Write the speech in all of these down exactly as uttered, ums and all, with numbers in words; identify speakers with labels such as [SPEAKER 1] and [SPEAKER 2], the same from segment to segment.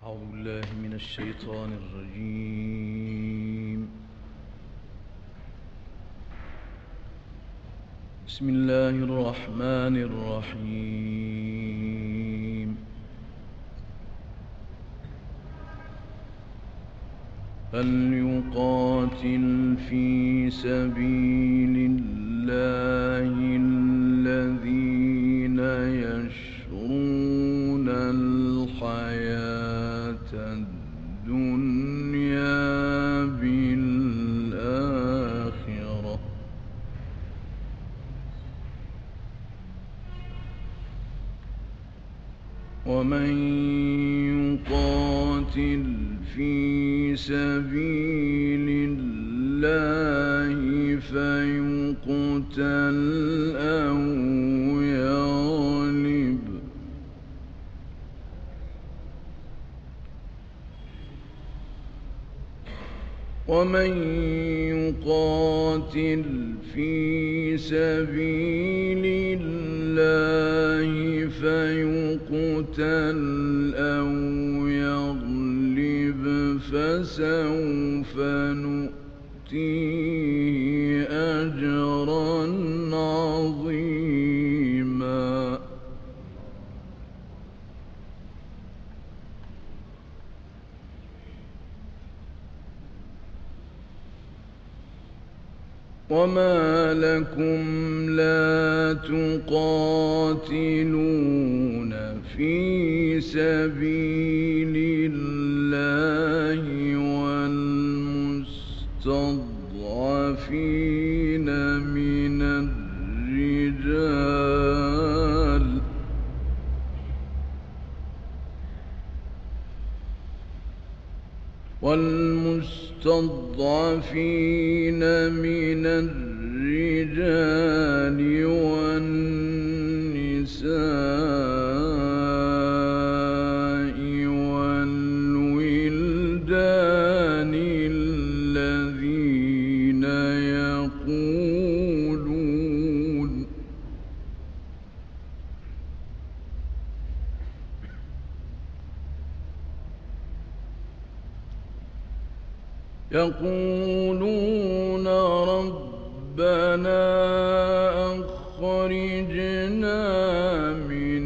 [SPEAKER 1] أعوذ بالله من الشيطان الرجيم. بسم الله الرحمن الرحيم. فليقاتل في سبيل الله الذين يشرون الحياة الدنيا بالآخرة ومن يقاتل في سبيل الله فيقتل أو يغلب ومن يقاتل في سبيل الله فيقتل أو يغلب فسوف نؤتيه أجرا عظيما. وما لكم لا تقاتلون في سبيل الله والمستضعفين من الرجال والمستضعفين من الرجال والنساء والولدان الذين يقولون يقولون ربنا أخرجنا من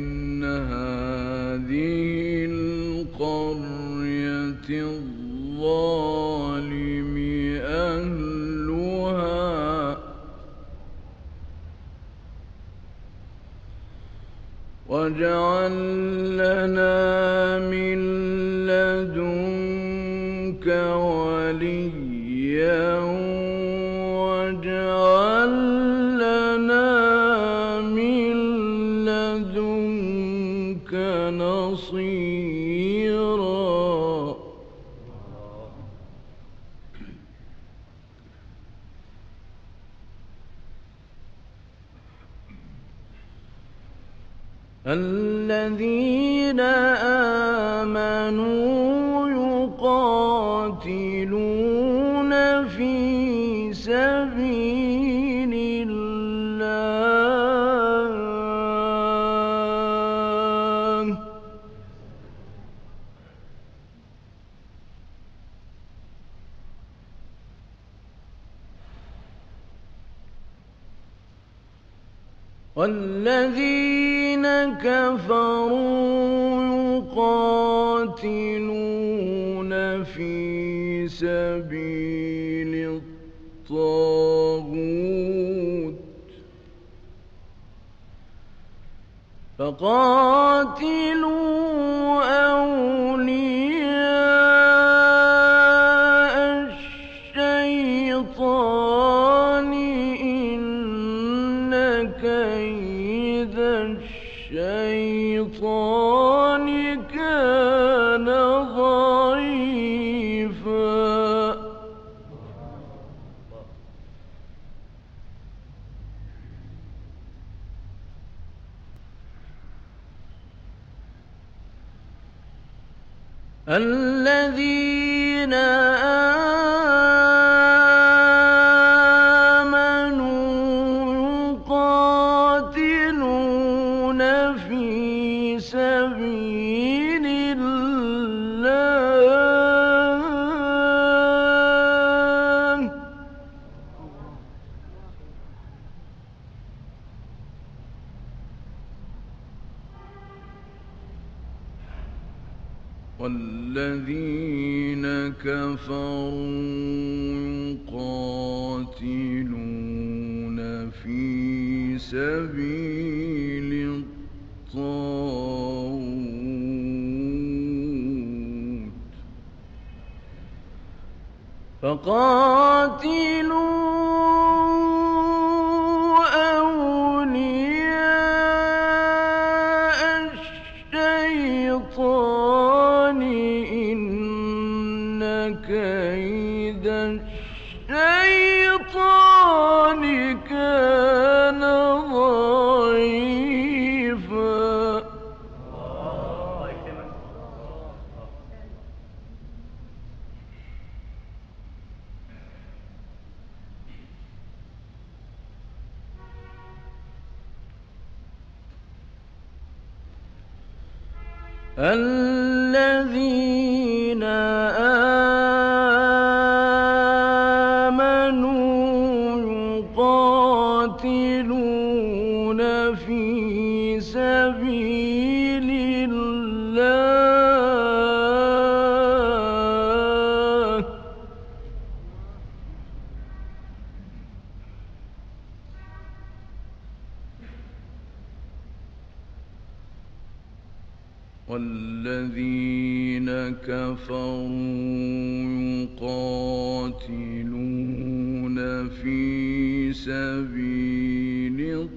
[SPEAKER 1] هذه القرية الظالم أهلها واجعل لنا من لدنك وليا واجعل لنا من لدنك نصيرا. الذين آمنوا يقاتلون في سبيل الله والذين كفروا يقاتلون في سبيل الطاغوت فقاتلوا أولياء الشيطان إن كيد الشيطان كان ضعيفا. الذين آمنوا يقاتلون في سبيل الله والذين كفروا يقاتلون في سبيل الطاغوت فقاتلوا كيد الشيطان كان ضعيفا الذين يقاتلون في سبيل الله والذين كفروا يقاتلون في سبيل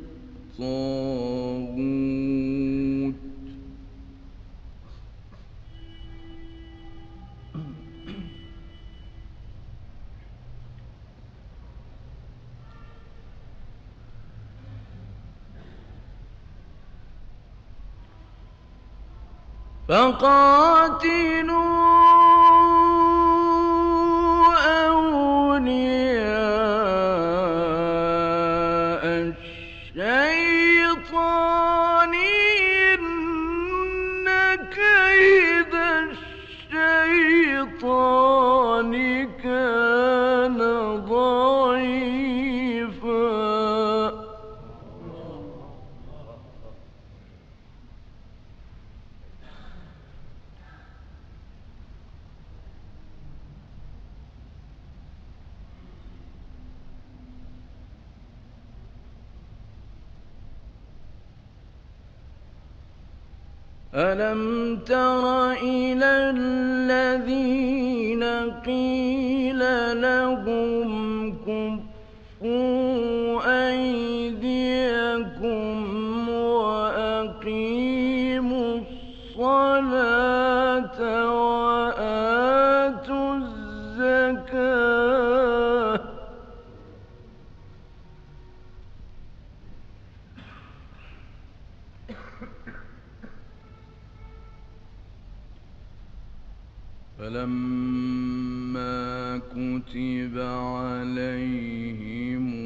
[SPEAKER 1] الطاغوت فقاتلوا أولياء الشيطان إن كيد الشيطان كان ضعيفا ألم تر إلى الذين قيل لهم كفوا أيديكم وأقيموا الصلاة وآتوا الزكاة فلما كتب عليهم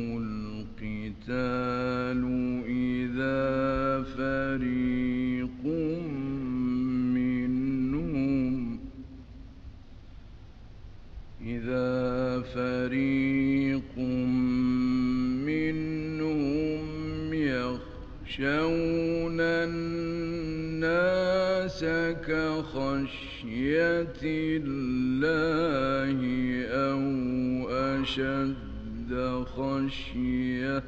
[SPEAKER 1] القتال إذا فريق منهم إذا فريق منهم يخشون الناس كخشية الله أو أشد خشية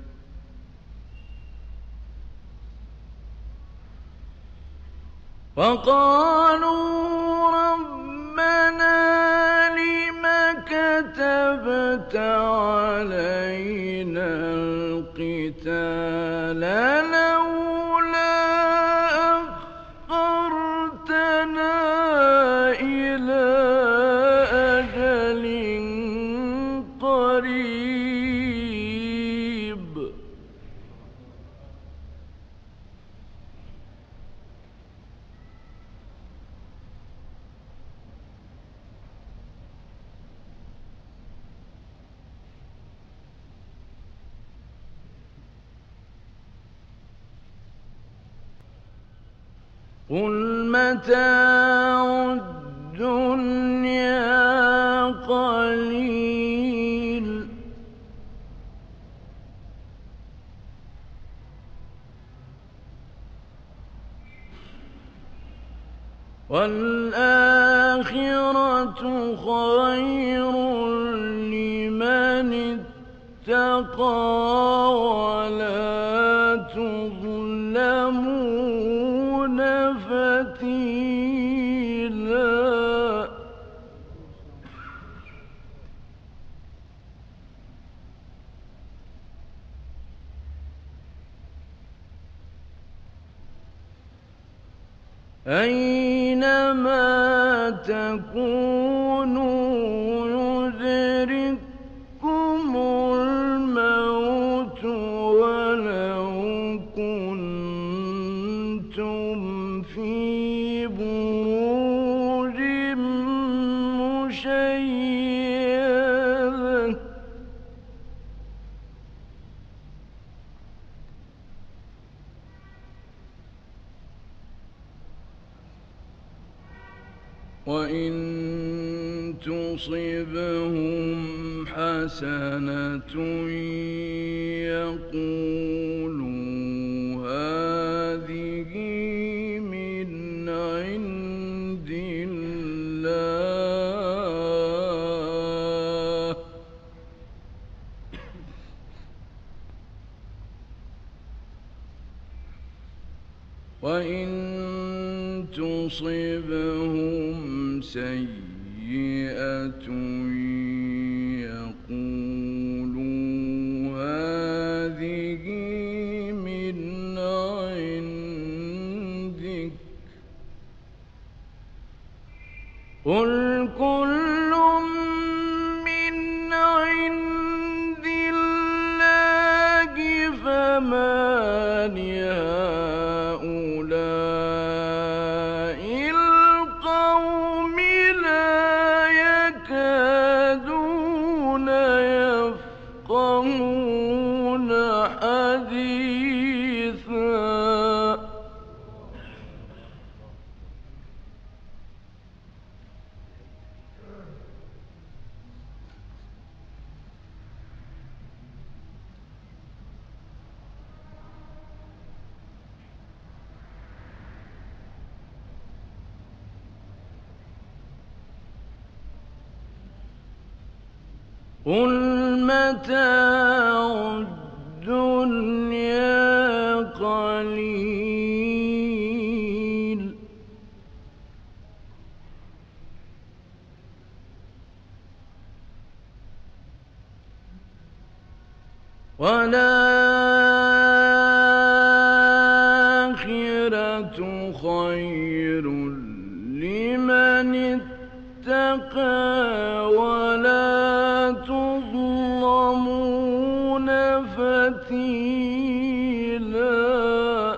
[SPEAKER 1] وقالوا ربنا لم كتبت علينا القتال لولا أخرتنا إلى أجل قريب قل متاع الدنيا قليل وَالْآخِرَةُ خَيْرٌ لِّمَنِ اتَّقَىٰ وَلَا تُظْلَمُونَ فَتِيلًا. أَيْنَمَا تَكُونُوا يُدْرِككُّمُ الْمَوْتُ وَلَوْ كُنتُمْ فِي بُرُوجٍ مُّشَيَّدَةٍ وَإِن تُصِبْهُمْ حَسَنَةٌ يَقُولُوا هَٰذِهِ مِنْ عِندِ اللَّهِ ۖ وَإِن تُصِبْهُمْ سَيِّئَةٌ يَقُولُوا هَٰذِهِ مِنْ عِندِكَ ۚ قُلْ كُلٌّ مِّنْ عِندِ اللَّهِ فَمَا لِهَٰؤُلَاءِ الْقَوْمِ لَا يَكَادُونَ يَفْقَهُونَ حَدِيثًا. قُلْ مَتَاعُ الدُّنْيَا قَلِيلٌ وَالْآخِرَةُ خَيْرٌ لِّمَنِ اتَّقَىٰ وَلَا تُظْلَمُونَ فَتِيلًا.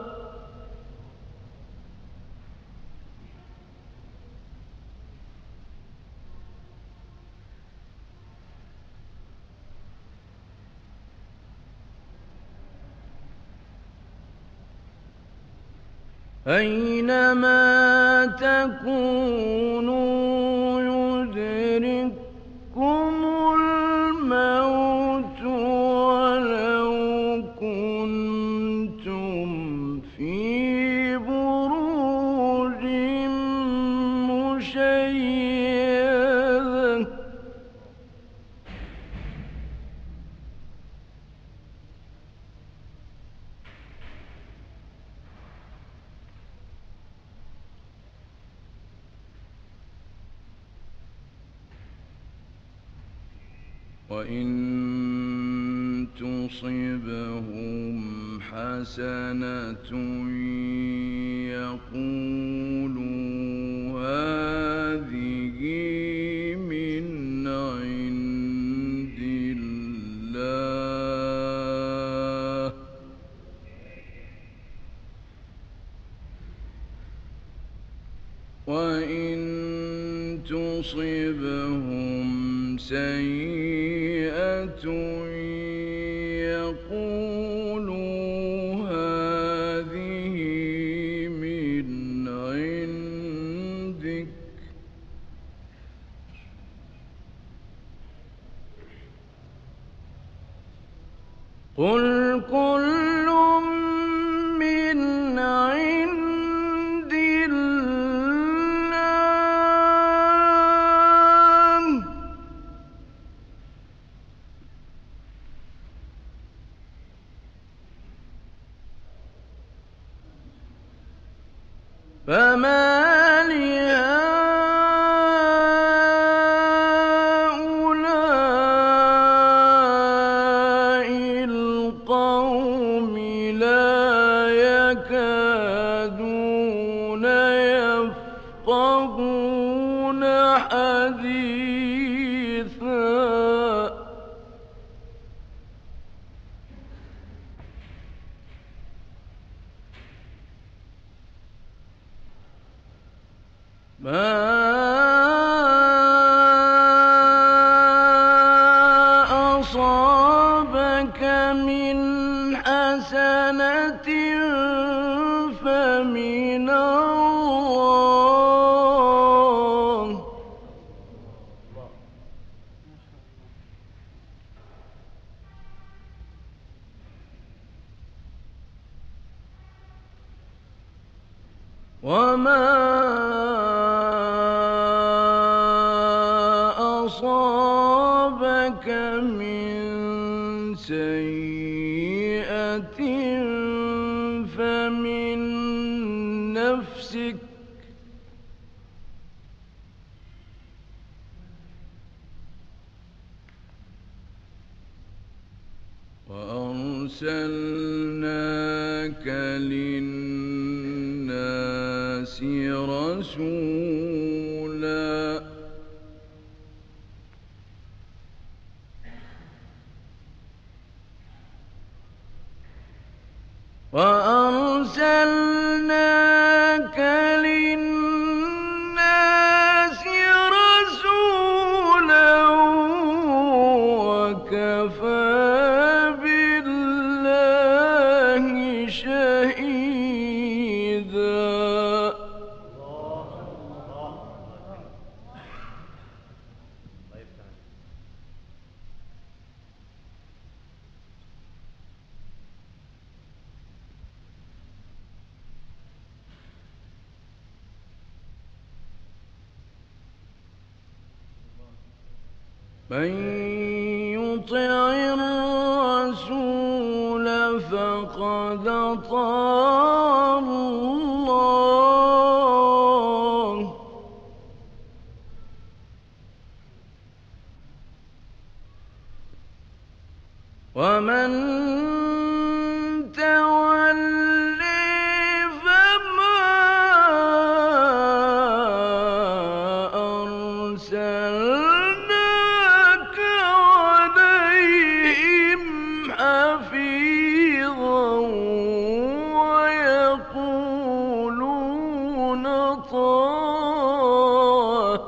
[SPEAKER 1] أَيْنَمَا تَكُونُوا يُدْرِككُّمُ الْمَوْتُ وَلَوْ كُنتُمْ فِي بُرُوجٍ مُّشَيَّدَةٍ وَإِن تُصِبْهُمْ حَسَنَةٌ يَقُولُوا هَٰذِهِ مِنْ عِندِ اللَّهِ ۖ وَإِن تُصِبْهُمْ سَيِّئَةٌ يَقُولُوا هَٰذِهِ مِنْ عِندِكَ ۚ قُلْ كُلٌّ مِّنْ عِندِ اللَّهِ حديثا ما أصابك من حسنة فمن الله وما أصابك من سيئة فمن نفسك وأرسلناك للناس رسولا وأرسلناك للناس رسولا وكفى بالله شهيدا من يطع الرسول فقد أطاع الله ومن تولي فما أرسلناك عليهم حفيظا ويقولون طاعة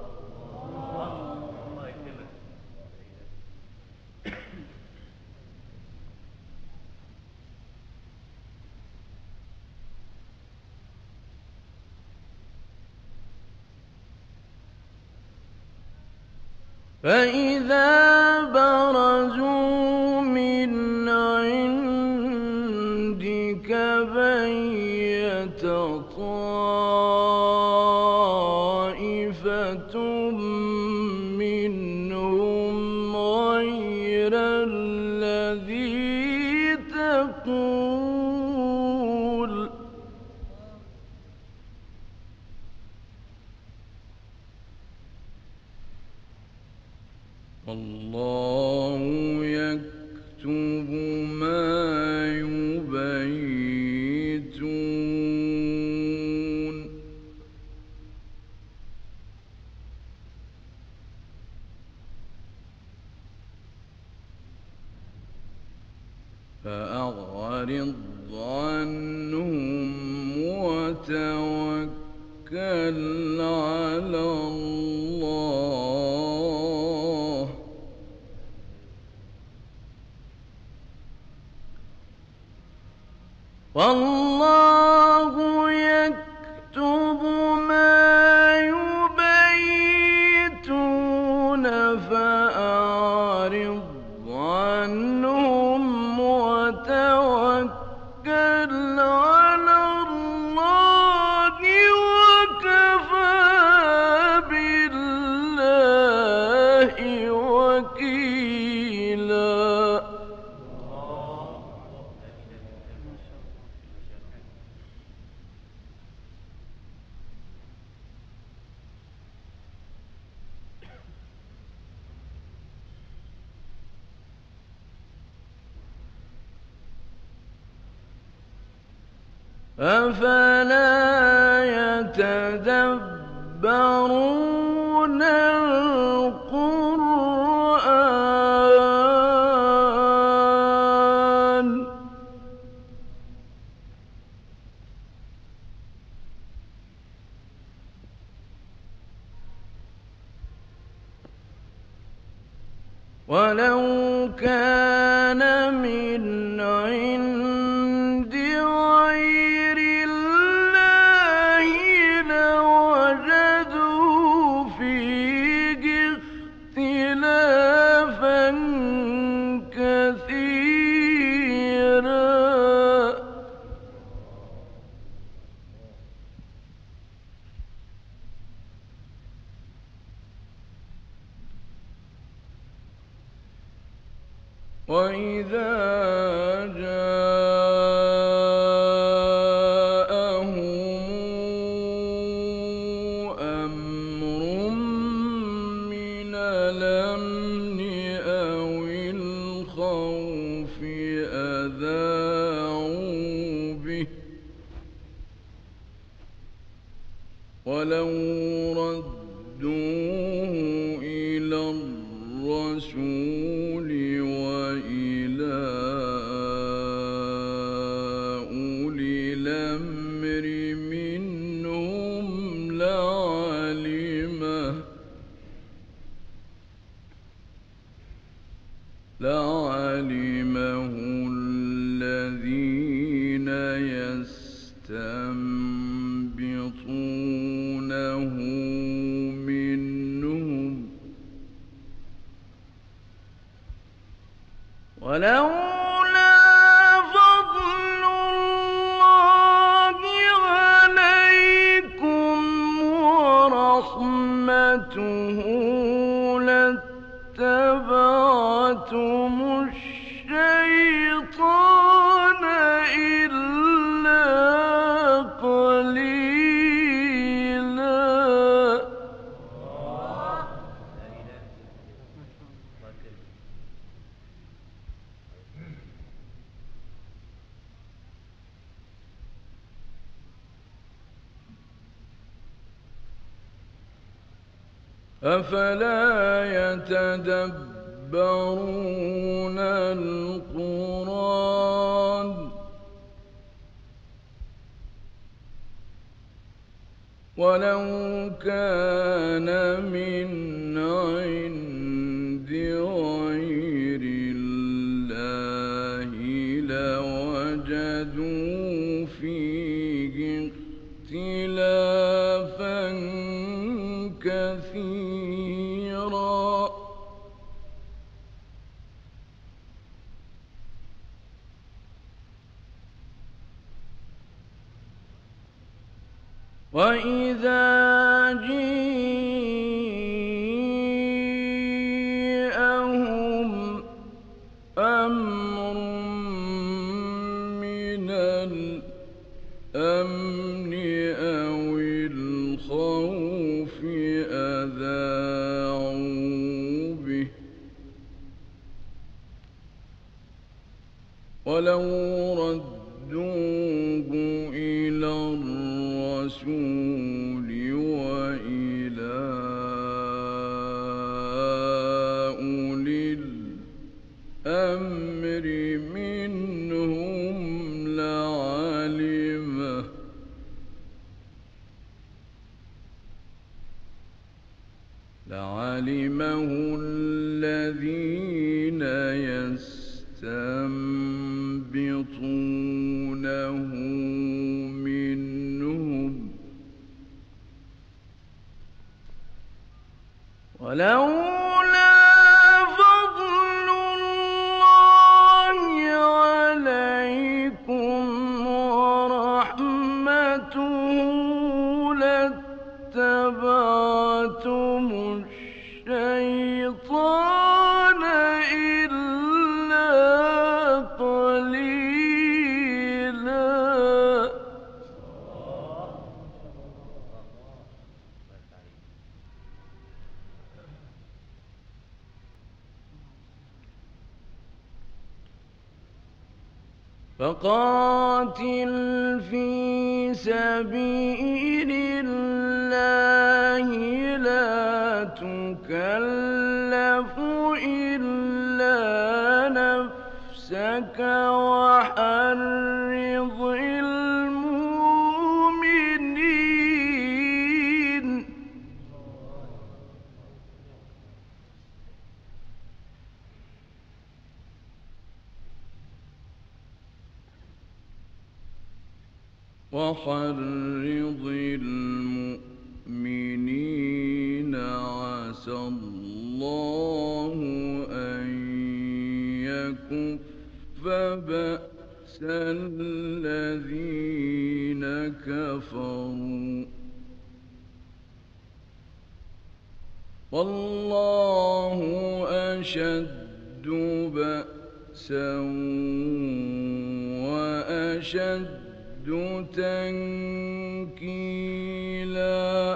[SPEAKER 1] فإذا برزوا من عندك بيت طائفة منهم غير الذي تقول والله يكتب ما يبيتون فأعرض عنهم وتوكل على الله والله يكتب ما يبيتون فأعرض عنهم وتوكل على الله وكفى بالله وكيلا أفلا يتدبرون القرآن ولو كان من عند غير الله لوجدوا فيه اختلافا كثيرا وإذا جاءهم أمر من الأمن أو الخوف أذاعوا به ولو ردوه إلى الرسول وإلى أولي الأمر منهم لعلمه لعلمه الذين يستنبطونه منهم ولولا فضل الله عليكم ورحمته لاتبعتم الشيطان إلا قليلا أفلا يتدبرون القرآن ولو كان من عند غير الله لوجدوا فيه اختلافا كثيرا وإذا جاءهم أمر من الأمن أو الخوف أذاعوا به ولو ردوه إلى الرسول وإلى أولي الأمر منهم لعلمه لعلمه الذين يستنبطونه منهم ولولا فضل الله عليكم ورحمته لاتبعتم الشيطان إلا قليلا فقاتل في سبيل الله لا تكلف إلا نفسك وحرض المؤمنين. وحرض المؤمنين عسى الله أن يكف بأس الذين كفروا والله أشد بأسا وأشد تنكيلا.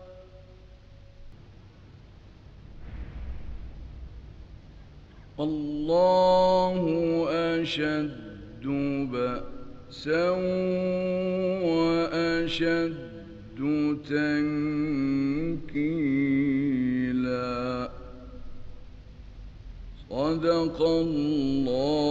[SPEAKER 1] والله أشد بأسا وأشد تنكيلا. صدق الله